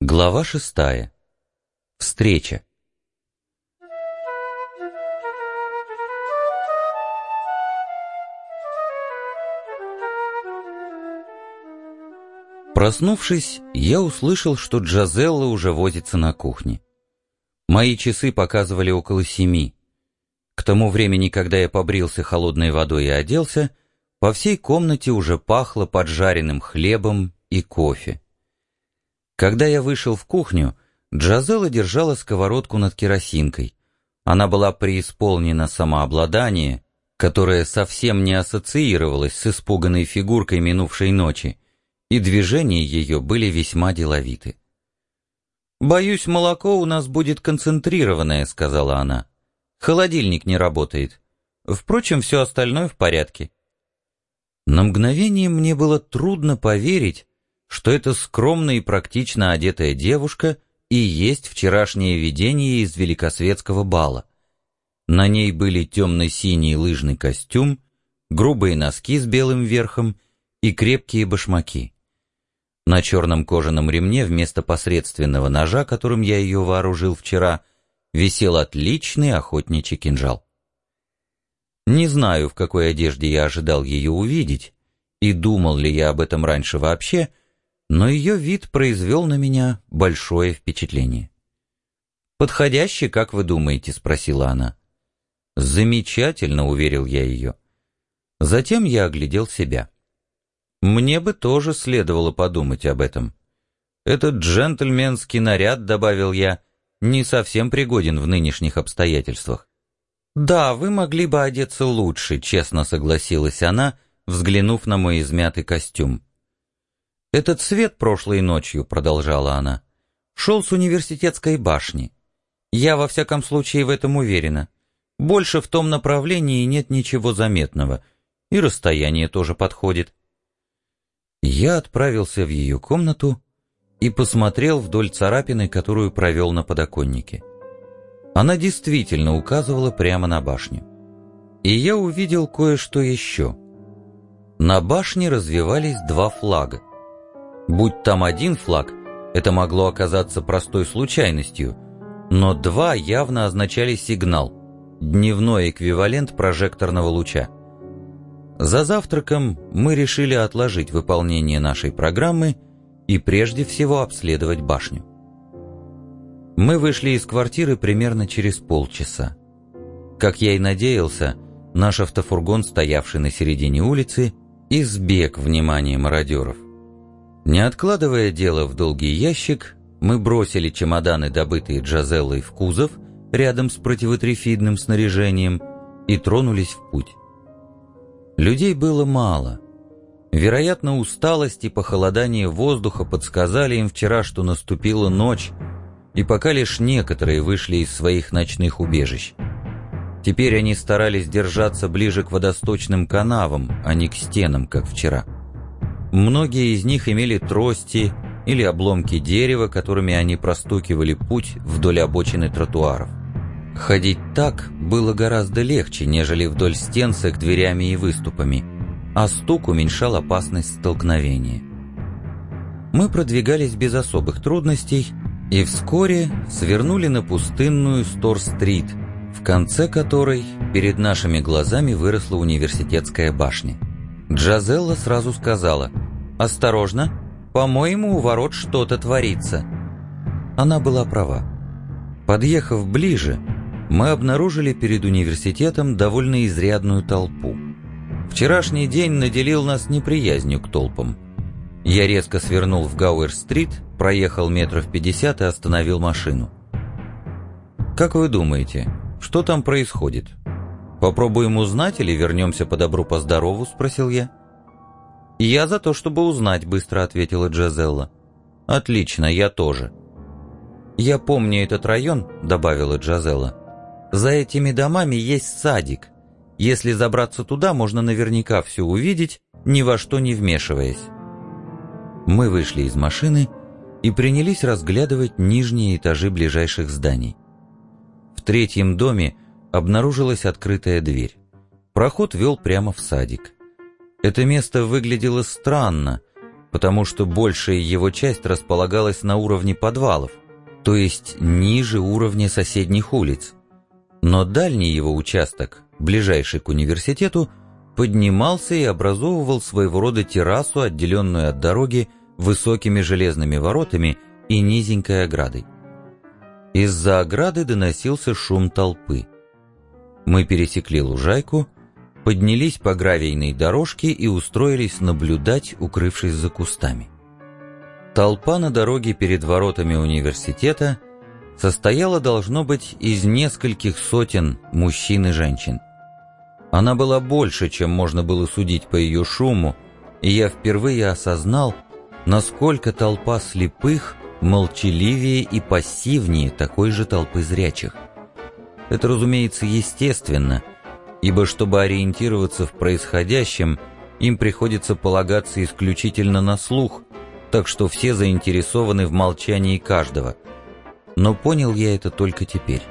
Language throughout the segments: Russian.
Глава 6. Встреча. Проснувшись, я услышал, что Джазелла уже возится на кухне. Мои часы показывали около 7. К тому времени, когда я побрился холодной водой и оделся, по всей комнате уже пахло поджаренным хлебом и кофе. Когда я вышел в кухню, Джазелла держала сковородку над керосинкой. Она была преисполнена самообладания, которое совсем не ассоциировалось с испуганной фигуркой минувшей ночи, и движения ее были весьма деловиты. «Боюсь, молоко у нас будет концентрированное», — сказала она. «Холодильник не работает. Впрочем, все остальное в порядке». На мгновение мне было трудно поверить, что эта скромно и практично одетая девушка и есть вчерашнее видение из великосветского бала. На ней были темно-синий лыжный костюм, грубые носки с белым верхом и крепкие башмаки. На черном кожаном ремне вместо посредственного ножа, которым я ее вооружил вчера, висел отличный охотничий кинжал. Не знаю, в какой одежде я ожидал ее увидеть, и думал ли я об этом раньше вообще, но ее вид произвел на меня большое впечатление. «Подходящий, как вы думаете?» — спросила она. «Замечательно», — уверил я ее. Затем я оглядел себя. Мне бы тоже следовало подумать об этом. Этот джентльменский наряд, добавил я, не совсем пригоден в нынешних обстоятельствах. «Да, вы могли бы одеться лучше», — честно согласилась она, взглянув на мой измятый костюм. «Этот цвет прошлой ночью», — продолжала она, — «шел с университетской башни. Я во всяком случае в этом уверена. Больше в том направлении нет ничего заметного, и расстояние тоже подходит». Я отправился в ее комнату и посмотрел вдоль царапины, которую провел на подоконнике. Она действительно указывала прямо на башню. И я увидел кое-что еще. На башне развевались два флага. Будь там один флаг, это могло оказаться простой случайностью, но два явно означали сигнал, дневной эквивалент прожекторного луча. За завтраком мы решили отложить выполнение нашей программы и прежде всего обследовать башню. Мы вышли из квартиры примерно через полчаса. Как я и надеялся, наш автофургон, стоявший на середине улицы, избег внимания мародеров. Не откладывая дело в долгий ящик, мы бросили чемоданы, добытые Джазеллой, в кузов рядом с противотрифидным снаряжением, и тронулись в путь. Людей было мало. Вероятно, усталость и похолодание воздуха подсказали им вчера, что наступила ночь, и пока лишь некоторые вышли из своих ночных убежищ. Теперь они старались держаться ближе к водосточным канавам, а не к стенам, как вчера. Многие из них имели трости или обломки дерева, которыми они простукивали путь вдоль обочины тротуаров. Ходить так было гораздо легче, нежели вдоль стен с их дверями и выступами, а стук уменьшал опасность столкновения. Мы продвигались без особых трудностей и вскоре свернули на пустынную Стор-стрит, в конце которой перед нашими глазами выросла университетская башня. Джазелла сразу сказала: «Осторожно, по-моему, у ворот что-то творится». Она была права. Подъехав ближе, мы обнаружили перед университетом довольно изрядную толпу. Вчерашний день наделил нас неприязнью к толпам. Я резко свернул в Гауэр-стрит, проехал метров 50 и остановил машину. «Как вы думаете, что там происходит? Попробуем узнать или вернемся по добру по здорову?» — спросил я. «Я за то, чтобы узнать», — быстро ответила Джазелла. «Отлично, я тоже». «Я помню этот район», — добавила Джазелла. «За этими домами есть садик. Если забраться туда, можно наверняка все увидеть, ни во что не вмешиваясь». Мы вышли из машины и принялись разглядывать нижние этажи ближайших зданий. В третьем доме обнаружилась открытая дверь. Проход вел прямо в садик. Это место выглядело странно, потому что большая его часть располагалась на уровне подвалов, то есть ниже уровня соседних улиц. Но дальний его участок, ближайший к университету, поднимался и образовывал своего рода террасу, отделенную от дороги высокими железными воротами и низенькой оградой. Из-за ограды доносился шум толпы. Мы пересекли лужайку, поднялись по гравийной дорожке и устроились наблюдать, укрывшись за кустами. Толпа на дороге перед воротами университета состояла, должно быть, из нескольких сотен мужчин и женщин. Она была больше, чем можно было судить по ее шуму, и я впервые осознал, насколько толпа слепых молчаливее и пассивнее такой же толпы зрячих. Это, разумеется, естественно, ибо чтобы ориентироваться в происходящем, им приходится полагаться исключительно на слух, так что все заинтересованы в молчании каждого. Но понял я это только теперь.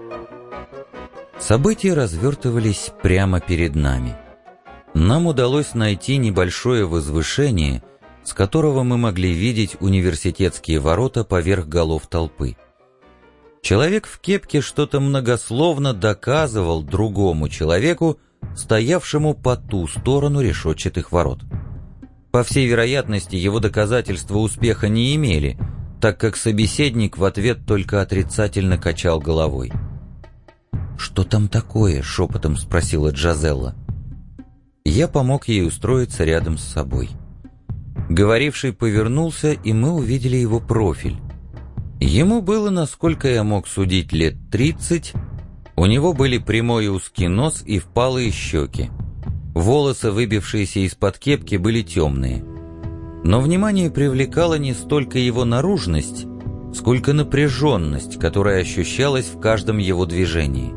События развертывались прямо перед нами. Нам удалось найти небольшое возвышение, с которого мы могли видеть университетские ворота поверх голов толпы. Человек в кепке что-то многословно доказывал другому человеку, стоявшему по ту сторону решетчатых ворот. По всей вероятности, его доказательства успеха не имели, так как собеседник в ответ только отрицательно качал головой. «Что там такое?» — шепотом спросила Джазелла. Я помог ей устроиться рядом с собой. Говоривший повернулся, и мы увидели его профиль. Ему было, насколько я мог судить, лет 30. У него были прямой узкий нос и впалые щеки. Волосы, выбившиеся из-под кепки, были темные. Но внимание привлекала не столько его наружность, сколько напряженность, которая ощущалась в каждом его движении.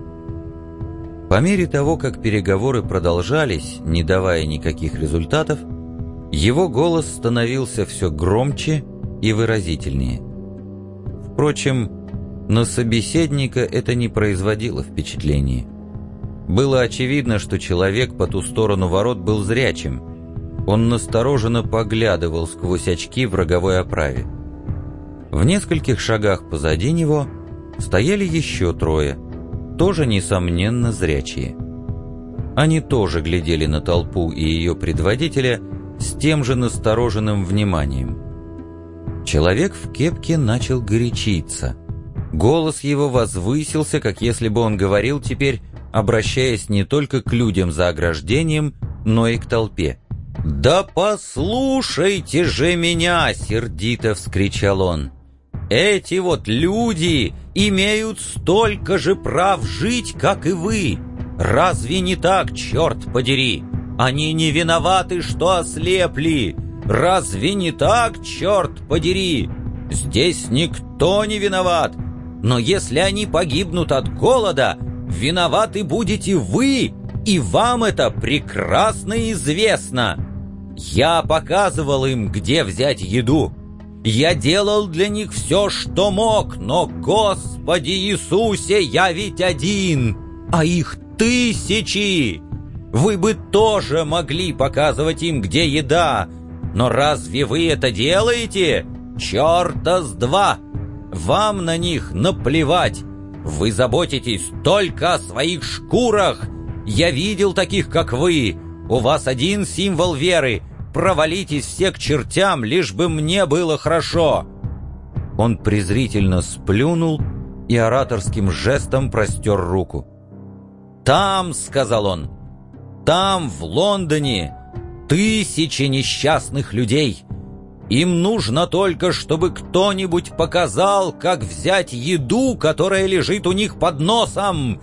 По мере того, как переговоры продолжались, не давая никаких результатов, его голос становился все громче и выразительнее. Впрочем, на собеседника это не производило впечатления. Было очевидно, что человек по ту сторону ворот был зрячим. Он настороженно поглядывал сквозь очки в роговой оправе. В нескольких шагах позади него стояли еще трое, тоже, несомненно, зрячие. Они тоже глядели на толпу и ее предводителя с тем же настороженным вниманием. Человек в кепке начал горячиться. Голос его возвысился, как если бы он говорил теперь, обращаясь не только к людям за ограждением, но и к толпе. «Да послушайте же меня!» — сердито вскричал он. «Эти вот люди имеют столько же прав жить, как и вы. Разве не так, черт подери? Они не виноваты, что ослепли. Разве не так, черт подери? Здесь никто не виноват. Но если они погибнут от голода, виноваты будете вы, и вам это прекрасно известно. Я показывал им, где взять еду. Я делал для них все, что мог, но, Господи Иисусе, я ведь один, а их тысячи. Вы бы тоже могли показывать им, где еда, но разве вы это делаете? Черта с два! Вам на них наплевать. Вы заботитесь только о своих шкурах. Я видел таких, как вы. У вас один символ веры. Провалитесь все к чертям, лишь бы мне было хорошо». Он презрительно сплюнул и ораторским жестом простер руку. «Там, — сказал он, — там, в Лондоне, тысячи несчастных людей. Им нужно только, чтобы кто-нибудь показал, как взять еду, которая лежит у них под носом.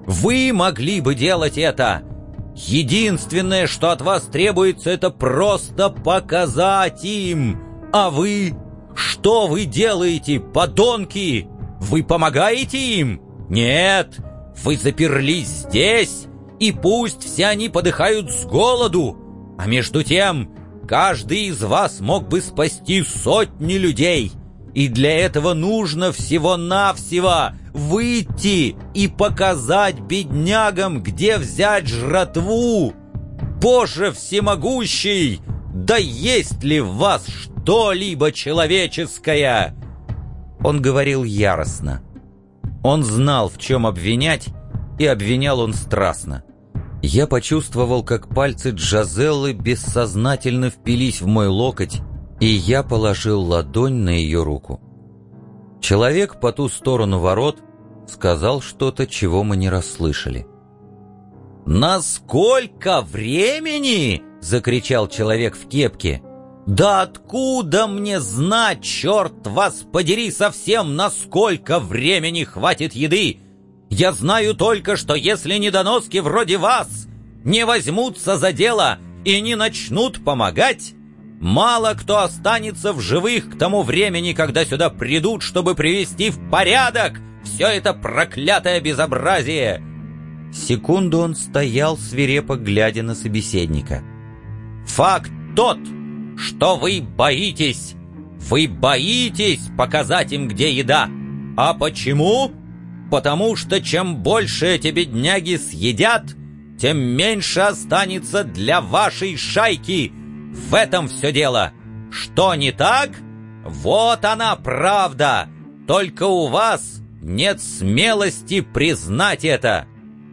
Вы могли бы делать это. Единственное, что от вас требуется, это просто показать им. А вы? Что вы делаете, подонки? Вы помогаете им? Нет, вы заперлись здесь, и пусть все они подыхают с голоду. А между тем, каждый из вас мог бы спасти сотни людей. И для этого нужно всего-навсего выйти и показать беднягам, где взять жратву. Боже всемогущий, Да есть ли в вас что-либо человеческое?» Он говорил яростно. Он знал, в чем обвинять, и обвинял он страстно. Я почувствовал, как пальцы Джазеллы бессознательно впились в мой локоть, и я положил ладонь на ее руку. Человек по ту сторону ворот сказал что-то, чего мы не расслышали. «Насколько времени?» — закричал человек в кепке. «Да откуда мне знать, черт вас подери, совсем, насколько времени хватит еды? Я знаю только, что если недоноски вроде вас не возьмутся за дело и не начнут помогать, мало кто останется в живых к тому времени, когда сюда придут, чтобы привести в порядок все это проклятое безобразие». Секунду он стоял, свирепо глядя на собеседника. «Факт тот, что вы боитесь. Вы боитесь показать им, где еда. А почему? Потому что чем больше эти бедняги съедят, тем меньше останется для вашей шайки. В этом все дело. Что не так? Вот она правда. Только у вас нет смелости признать это».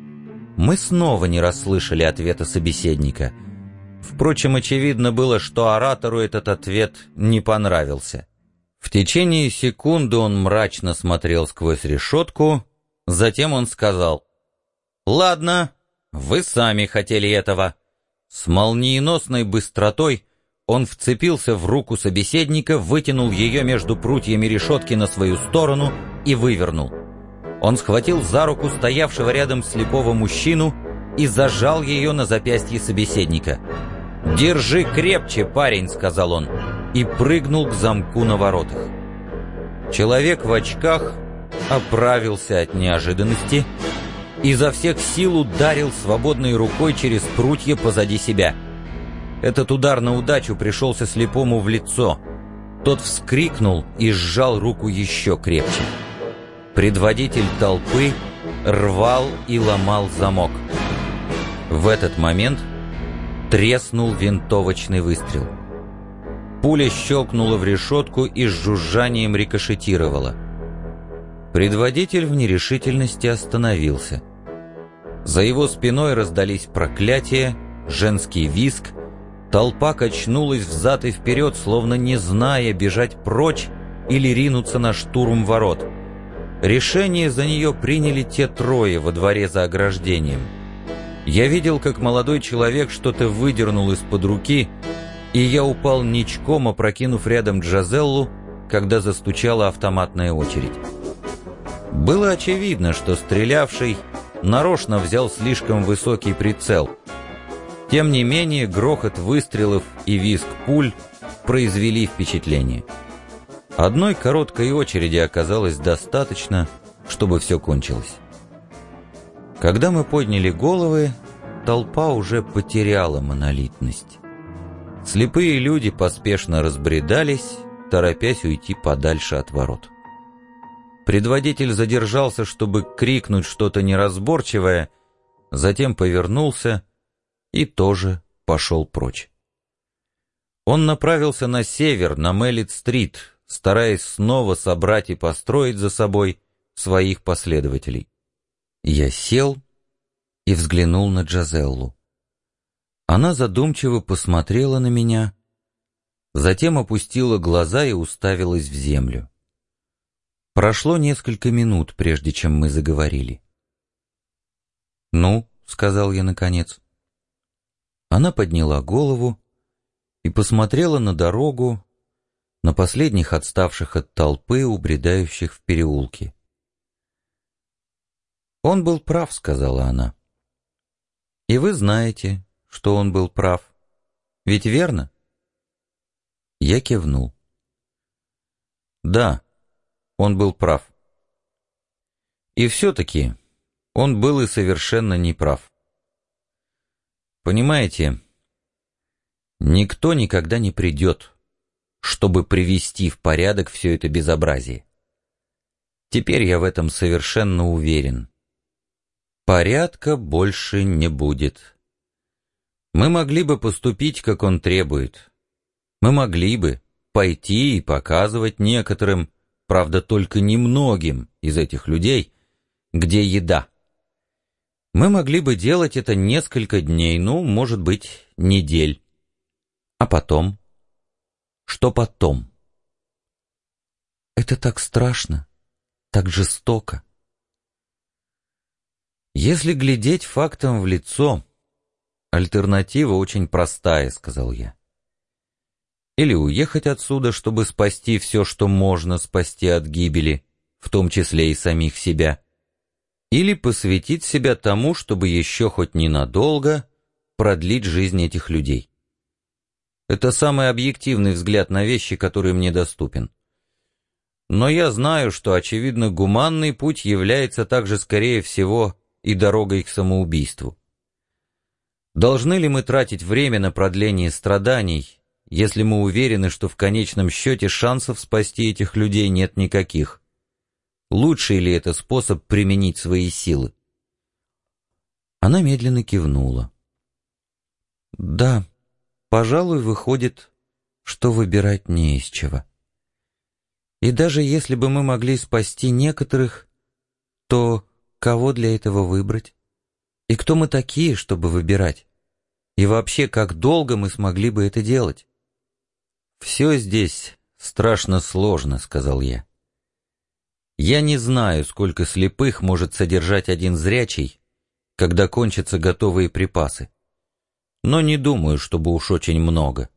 Мы снова не расслышали ответа собеседника. Впрочем, очевидно было, что оратору этот ответ не понравился. В течение секунды он мрачно смотрел сквозь решетку, затем он сказал: «Ладно, вы сами хотели этого». С молниеносной быстротой он вцепился в руку собеседника, вытянул ее между прутьями решетки на свою сторону и вывернул. Он схватил за руку стоявшего рядом слепого мужчину и зажал ее на запястье собеседника. «Держи крепче, парень», — сказал он, и прыгнул к замку на воротах. Человек в очках оправился от неожиданности, изо всех сил ударил свободной рукой через прутья позади себя. Этот удар на удачу пришелся слепому в лицо. Тот вскрикнул и сжал руку еще крепче. Предводитель толпы рвал и ломал замок. В этот момент треснул винтовочный выстрел. Пуля щелкнула в решетку и с жужжанием рикошетировала. Предводитель в нерешительности остановился. За его спиной раздались проклятия, женский визг. Толпа качнулась взад и вперед, словно не зная, бежать прочь или ринуться на штурм ворот. Решение за нее приняли те трое во дворе за ограждением. Я видел, как молодой человек что-то выдернул из-под руки, и я упал ничком, опрокинув рядом Джазеллу, когда застучала автоматная очередь. Было очевидно, что стрелявший нарочно взял слишком высокий прицел. Тем не менее, грохот выстрелов и визг пуль произвели впечатление. Одной короткой очереди оказалось достаточно, чтобы все кончилось. Когда мы подняли головы, толпа уже потеряла монолитность. Слепые люди поспешно разбредались, торопясь уйти подальше от ворот. Предводитель задержался, чтобы крикнуть что-то неразборчивое, затем повернулся и тоже пошел прочь. Он направился на север, на Меллит-стрит, стараясь снова собрать и построить за собой своих последователей. Я сел и взглянул на Джазеллу. Она задумчиво посмотрела на меня, затем опустила глаза и уставилась в землю. Прошло несколько минут, прежде чем мы заговорили. «Ну», — сказал я наконец. Она подняла голову и посмотрела на дорогу, на последних отставших от толпы, убредающих в переулки. «Он был прав», — сказала она. «И вы знаете, что он был прав. Ведь верно?» Я кивнул. «Да, он был прав. И все-таки он был и совершенно неправ. Понимаете, никто никогда не придет, чтобы привести в порядок все это безобразие. Теперь я в этом совершенно уверен. Порядка больше не будет. Мы могли бы поступить, как он требует. Мы могли бы пойти и показывать некоторым, правда, только немногим из этих людей, где еда. Мы могли бы делать это несколько дней, ну, может быть, недель. А потом? Что потом? Это так страшно, так жестоко. Если глядеть фактам в лицо, альтернатива очень простая, сказал я. Или уехать отсюда, чтобы спасти все, что можно спасти от гибели, в том числе и самих себя, или посвятить себя тому, чтобы еще хоть ненадолго продлить жизнь этих людей. Это самый объективный взгляд на вещи, который мне доступен. Но я знаю, что, очевидно, гуманный путь является также, скорее всего, и дорогой к самоубийству. Должны ли мы тратить время на продление страданий, если мы уверены, что в конечном счете шансов спасти этих людей нет никаких? Лучший ли это способ применить свои силы? Она медленно кивнула. Да, пожалуй, выходит, что выбирать не из чего. И даже если бы мы могли спасти некоторых, то кого для этого выбрать? И кто мы такие, чтобы выбирать? И вообще, как долго мы смогли бы это делать? «Все здесь страшно сложно», — сказал я. «Я не знаю, сколько слепых может содержать один зрячий, когда кончатся готовые припасы. Но не думаю, чтобы уж очень много».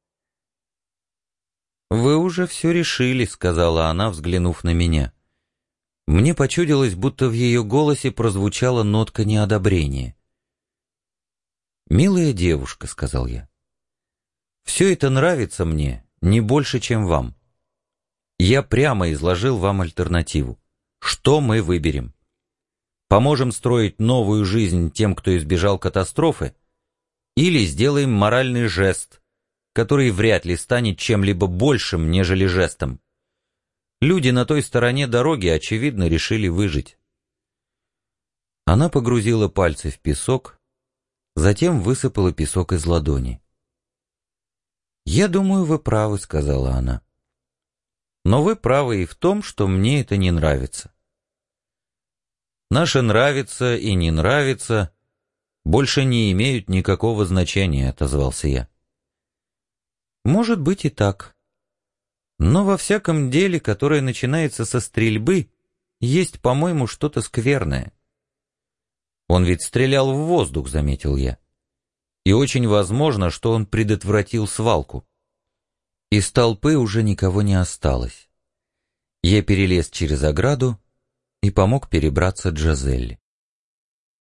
«Вы уже все решили», — сказала она, взглянув на меня. Мне почудилось, будто в ее голосе прозвучала нотка неодобрения. «Милая девушка», — сказал я, — «все это нравится мне не больше, чем вам. Я прямо изложил вам альтернативу. Что мы выберем? Поможем строить новую жизнь тем, кто избежал катастрофы, или сделаем моральный жест, который вряд ли станет чем-либо большим, нежели жестом? Люди на той стороне дороги, очевидно, решили выжить». Она погрузила пальцы в песок, затем высыпала песок из ладони. «Я думаю, вы правы», — сказала она. «Но вы правы и в том, что мне это не нравится». «Наше нравится и не нравится больше не имеют никакого значения», — отозвался я. «Может быть и так. Но во всяком деле, которое начинается со стрельбы, есть, по-моему, что-то скверное». «Он ведь стрелял в воздух», — заметил я. «И очень возможно, что он предотвратил свалку». Из толпы уже никого не осталось. Я перелез через ограду и помог перебраться Джазелле.